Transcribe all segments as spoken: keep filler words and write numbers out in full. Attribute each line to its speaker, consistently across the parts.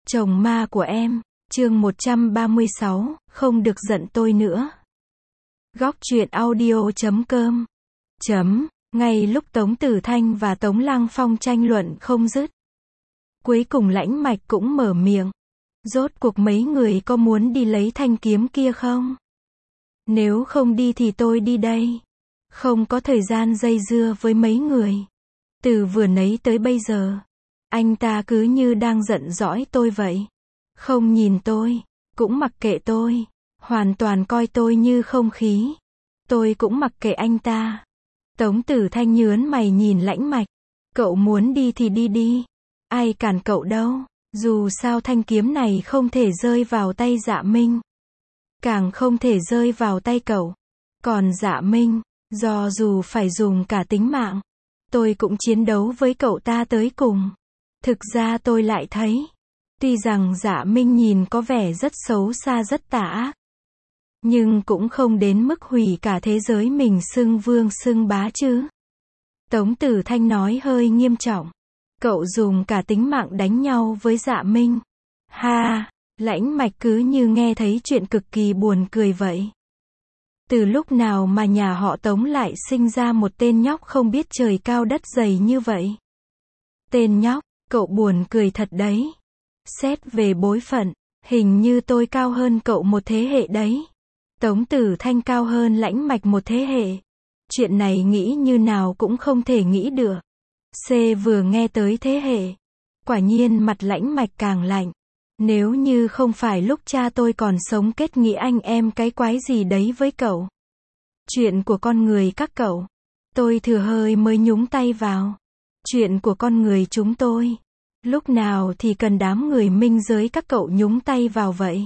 Speaker 1: Chồng ma của em, chương một trăm ba mươi sáu, không được giận tôi nữa. Góc truyện audio chấm com chấm, ngay lúc Tống Tử Thanh và Tống Lăng Phong tranh luận không dứt. Cuối cùng Lãnh Mạch cũng mở miệng. Rốt cuộc mấy người có muốn đi lấy thanh kiếm kia không? Nếu không đi thì tôi đi đây. Không có thời gian dây dưa với mấy người. Từ vừa nấy tới bây giờ, anh ta cứ như đang giận dõi tôi vậy. Không nhìn tôi, cũng mặc kệ tôi, hoàn toàn coi tôi như không khí. Tôi cũng mặc kệ anh ta. Tống Tử Thanh nhớn mày nhìn Lãnh Mạch. Cậu muốn đi thì đi đi. Ai cản cậu đâu. Dù sao thanh kiếm này không thể rơi vào tay Dạ Minh. Càng không thể rơi vào tay cậu. Còn Dạ Minh, do dù phải dùng cả tính mạng, tôi cũng chiến đấu với cậu ta tới cùng. Thực ra tôi lại thấy, tuy rằng Dạ Minh nhìn có vẻ rất xấu xa rất tà ác, nhưng cũng không đến mức hủy cả thế giới mình xưng vương xưng bá chứ. Tống Tử Thanh nói hơi nghiêm trọng. Cậu dùng cả tính mạng đánh nhau với Dạ Minh. Ha, Lãnh Mạch cứ như nghe thấy chuyện cực kỳ buồn cười vậy. Từ lúc nào mà nhà họ Tống lại sinh ra một tên nhóc không biết trời cao đất dày như vậy? Tên nhóc, cậu buồn cười thật đấy. Xét về bối phận, hình như tôi cao hơn cậu một thế hệ đấy. Tống Tử Thanh cao hơn Lãnh Mạch một thế hệ. Chuyện này nghĩ như nào cũng không thể nghĩ được. C vừa nghe tới thế hệ, quả nhiên mặt Lãnh Mạch càng lạnh. Nếu như không phải lúc cha tôi còn sống kết nghĩa anh em cái quái gì đấy với cậu. Chuyện của con người các cậu, tôi thừa hơi mới nhúng tay vào. Chuyện của con người chúng tôi, lúc nào thì cần đám người minh giới các cậu nhúng tay vào vậy?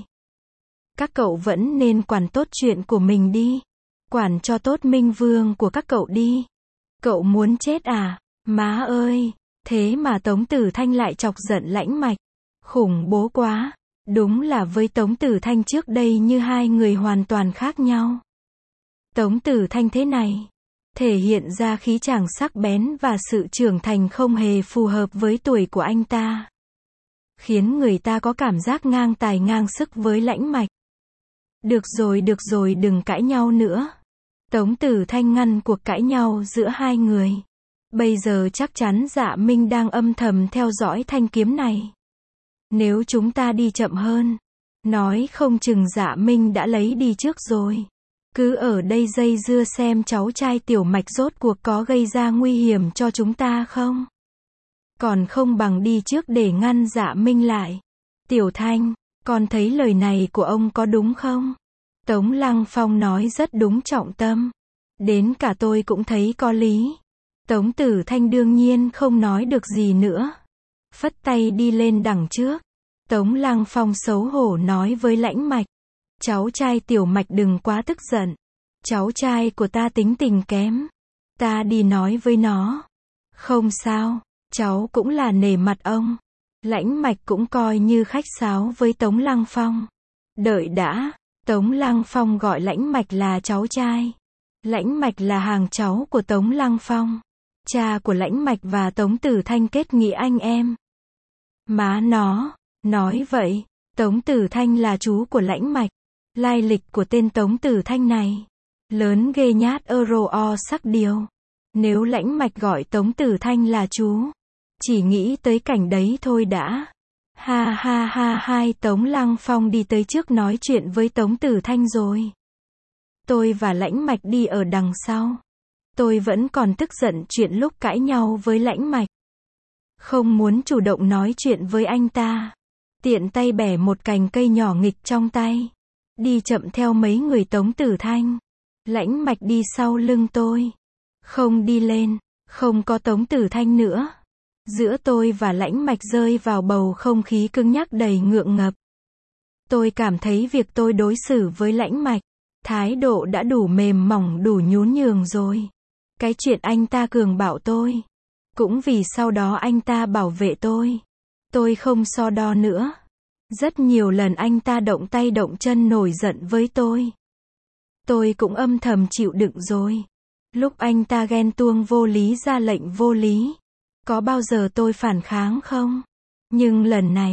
Speaker 1: Các cậu vẫn nên quản tốt chuyện của mình đi. Quản cho tốt minh vương của các cậu đi. Cậu muốn chết à? Má ơi! Thế mà Tống Tử Thanh lại chọc giận Lãnh Mạch. Khủng bố quá. Đúng là với Tống Tử Thanh trước đây như hai người hoàn toàn khác nhau. Tống Tử Thanh thế này, thể hiện ra khí chàng sắc bén và sự trưởng thành không hề phù hợp với tuổi của anh ta. Khiến người ta có cảm giác ngang tài ngang sức với Lãnh Mạch. Được rồi được rồi đừng cãi nhau nữa. Tống Tử Thanh ngăn cuộc cãi nhau giữa hai người. Bây giờ chắc chắn Dạ Minh đang âm thầm theo dõi thanh kiếm này. Nếu chúng ta đi chậm hơn, nói không chừng Dạ Minh đã lấy đi trước rồi. Cứ ở đây dây dưa xem cháu trai Tiểu Mạch rốt cuộc có gây ra nguy hiểm cho chúng ta không? Còn không bằng đi trước để ngăn Dạ Minh lại. Tiểu Thanh, con thấy lời này của ông có đúng không? Tống Lăng Phong nói rất đúng trọng tâm. Đến cả tôi cũng thấy có lý. Tống Tử Thanh đương nhiên không nói được gì nữa. Phất tay đi lên đằng trước. Tống Lăng Phong xấu hổ nói với Lãnh Mạch. Cháu trai Tiểu Mạch đừng quá tức giận. Cháu trai của ta tính tình kém. Ta đi nói với nó. Không sao, cháu cũng là nể mặt ông. Lãnh Mạch cũng coi như khách sáo với Tống Lăng Phong. Đợi đã, Tống Lăng Phong gọi Lãnh Mạch là cháu trai. Lãnh Mạch là hàng cháu của Tống Lăng Phong. Cha của Lãnh Mạch và Tống Tử Thanh kết nghĩa anh em. Má nó, nói vậy, Tống Tử Thanh là chú của Lãnh Mạch. Lai lịch của tên Tống Tử Thanh này, lớn ghê nhát euro o sắc điều. Nếu Lãnh Mạch gọi Tống Tử Thanh là chú, chỉ nghĩ tới cảnh đấy thôi đã. Ha ha ha hai Tống Lăng Phong đi tới trước nói chuyện với Tống Tử Thanh rồi. Tôi và Lãnh Mạch đi ở đằng sau. Tôi vẫn còn tức giận chuyện lúc cãi nhau với Lãnh Mạch. Không muốn chủ động nói chuyện với anh ta. Tiện tay bẻ một cành cây nhỏ nghịch trong tay. Đi chậm theo mấy người Tống Tử Thanh. Lãnh Mạch đi sau lưng tôi. Không đi lên, không có Tống Tử Thanh nữa. Giữa tôi và Lãnh Mạch rơi vào bầu không khí cứng nhắc đầy ngượng ngập. Tôi cảm thấy việc tôi đối xử với Lãnh Mạch, thái độ đã đủ mềm mỏng đủ nhún nhường rồi. Cái chuyện anh ta cường bạo tôi, cũng vì sau đó anh ta bảo vệ tôi. Tôi không so đo nữa. Rất nhiều lần anh ta động tay động chân nổi giận với tôi. Tôi cũng âm thầm chịu đựng rồi. Lúc anh ta ghen tuông vô lý ra lệnh vô lý, có bao giờ tôi phản kháng không? Nhưng lần này,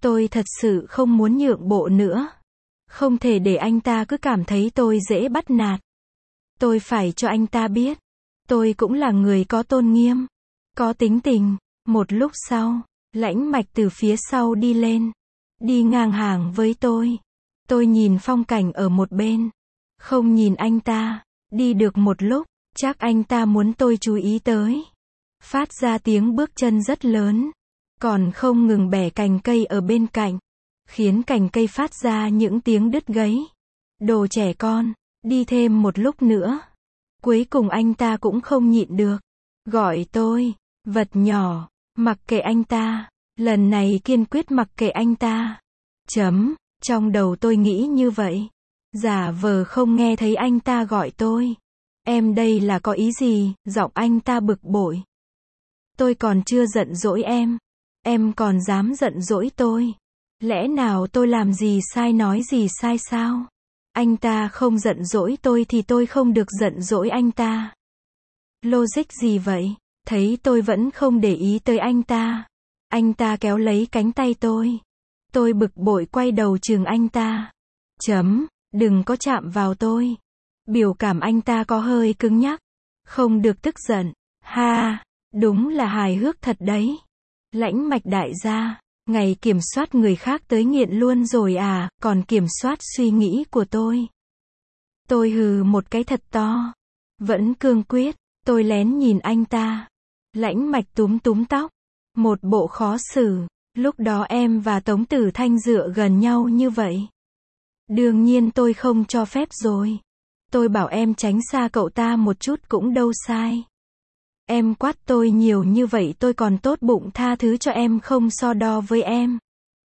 Speaker 1: Tôi thật sự không muốn nhượng bộ nữa. Không thể để anh ta cứ cảm thấy tôi dễ bắt nạt. Tôi phải cho anh ta biết. Tôi cũng là người có tôn nghiêm. Có tính tình. Một lúc sau, Lãnh Mạch từ phía sau đi lên. Đi ngang hàng với tôi. Tôi nhìn phong cảnh ở một bên. Không nhìn anh ta. Đi được một lúc, chắc anh ta muốn tôi chú ý tới. Phát ra tiếng bước chân rất lớn. Còn không ngừng bẻ cành cây ở bên cạnh. Khiến cành cây phát ra những tiếng đứt gãy. Đồ trẻ con. Đi thêm một lúc nữa. Cuối cùng anh ta cũng không nhịn được. Gọi tôi. Vật nhỏ. Mặc kệ anh ta. Lần này kiên quyết mặc kệ anh ta. Chấm. Trong đầu tôi nghĩ như vậy. Giả vờ không nghe thấy anh ta gọi tôi. Em đây là có ý gì? Giọng anh ta bực bội. Tôi còn chưa giận dỗi em. Em còn dám giận dỗi tôi. Lẽ nào tôi làm gì sai nói gì sai sao? Anh ta không giận dỗi tôi thì tôi không được giận dỗi anh ta. Logic gì vậy? Thấy tôi vẫn không để ý tới anh ta. Anh ta kéo lấy cánh tay tôi. Tôi bực bội quay đầu chừng anh ta. Chấm, đừng có chạm vào tôi. Biểu cảm anh ta có hơi cứng nhắc. Không được tức giận. Ha, đúng là hài hước thật đấy. Lãnh Mạch đại gia, ngày kiểm soát người khác tới nghiện luôn rồi à, còn kiểm soát suy nghĩ của tôi. Tôi hừ một cái thật to. Vẫn cương quyết, tôi lén nhìn anh ta. Lãnh Mạch túm túm tóc. Một bộ khó xử. Lúc đó em và Tống Tử Thanh dựa gần nhau như vậy. Đương nhiên tôi không cho phép rồi. Tôi bảo em tránh xa cậu ta một chút cũng đâu sai. Em quát tôi nhiều như vậy tôi còn tốt bụng tha thứ cho em không so đo với em.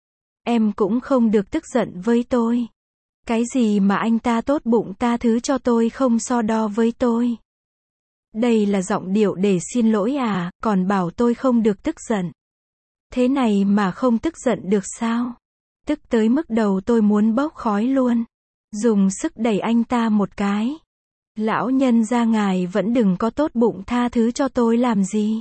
Speaker 1: Em cũng không được tức giận với tôi. Cái gì mà anh ta tốt bụng tha thứ cho tôi không so đo với tôi? Đây là giọng điệu để xin lỗi à, còn bảo tôi không được tức giận. Thế này mà không tức giận được sao? Tức tới mức đầu tôi muốn bốc khói luôn. Dùng sức đẩy anh ta một cái. Lão nhân gia ngài vẫn đừng có tốt bụng tha thứ cho tôi làm gì.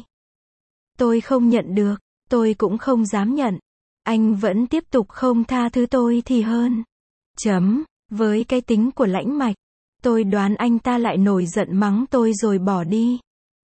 Speaker 1: Tôi không nhận được, tôi cũng không dám nhận. Anh vẫn tiếp tục không tha thứ tôi thì hơn. Chấm, với cái tính của Lãnh Mạch, tôi đoán anh ta lại nổi giận mắng tôi rồi bỏ đi.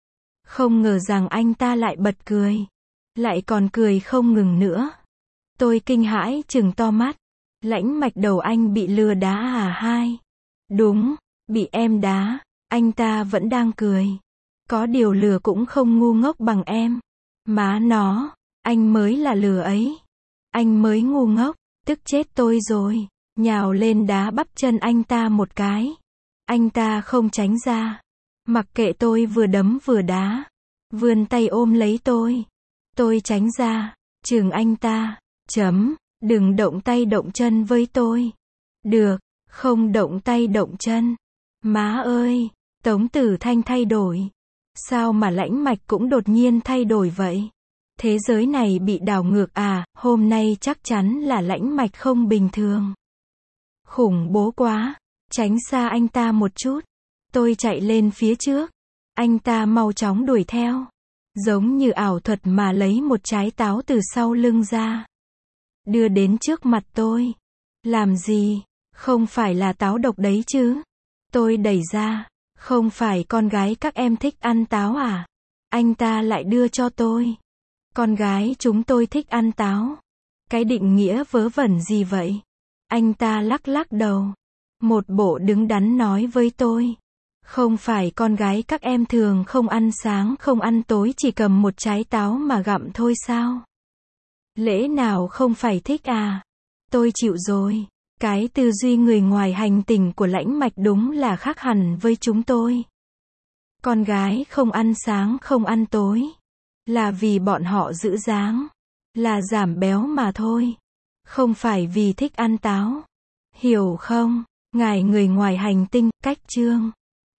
Speaker 1: Không ngờ rằng anh ta lại bật cười. Lại còn cười không ngừng nữa. Tôi kinh hãi trừng to mắt. Lãnh Mạch đầu anh bị lừa đá à hai? Đúng, bị em đá. Anh ta vẫn đang cười. Có điều lừa cũng không ngu ngốc bằng em. Má nó, anh mới là lừa ấy. Anh mới ngu ngốc, tức chết tôi rồi. Nhào lên đá bắp chân anh ta một cái. Anh ta không tránh ra. Mặc kệ tôi vừa đấm vừa đá. Vươn tay ôm lấy tôi. Tôi tránh ra. Chừng anh ta. Chấm, đừng động tay động chân với tôi. Được, không động tay động chân. Má ơi, Tống Tử Thanh thay đổi. Sao mà Lãnh Mạch cũng đột nhiên thay đổi vậy? Thế giới này bị đảo ngược à, hôm nay chắc chắn là Lãnh Mạch không bình thường. Khủng bố quá, tránh xa anh ta một chút. Tôi chạy lên phía trước. Anh ta mau chóng đuổi theo. Giống như ảo thuật mà lấy một trái táo từ sau lưng ra. Đưa đến trước mặt tôi. Làm gì? Không phải là táo độc đấy chứ? Tôi đẩy ra. Không phải con gái các em thích ăn táo à? Anh ta lại đưa cho tôi. Con gái chúng tôi thích ăn táo. Cái định nghĩa vớ vẩn gì vậy? Anh ta lắc lắc đầu. Một bộ đứng đắn nói với tôi. Không phải con gái các em thường không ăn sáng không ăn tối chỉ cầm một trái táo mà gặm thôi sao? Lẽ nào không phải thích à? Tôi chịu rồi. Cái tư duy người ngoài hành tinh của Lãnh Mạch đúng là khác hẳn với chúng tôi. Con gái không ăn sáng không ăn tối. Là vì bọn họ giữ dáng. Là giảm béo mà thôi. Không phải vì thích ăn táo. Hiểu không? Ngài người ngoài hành tinh, cách chương.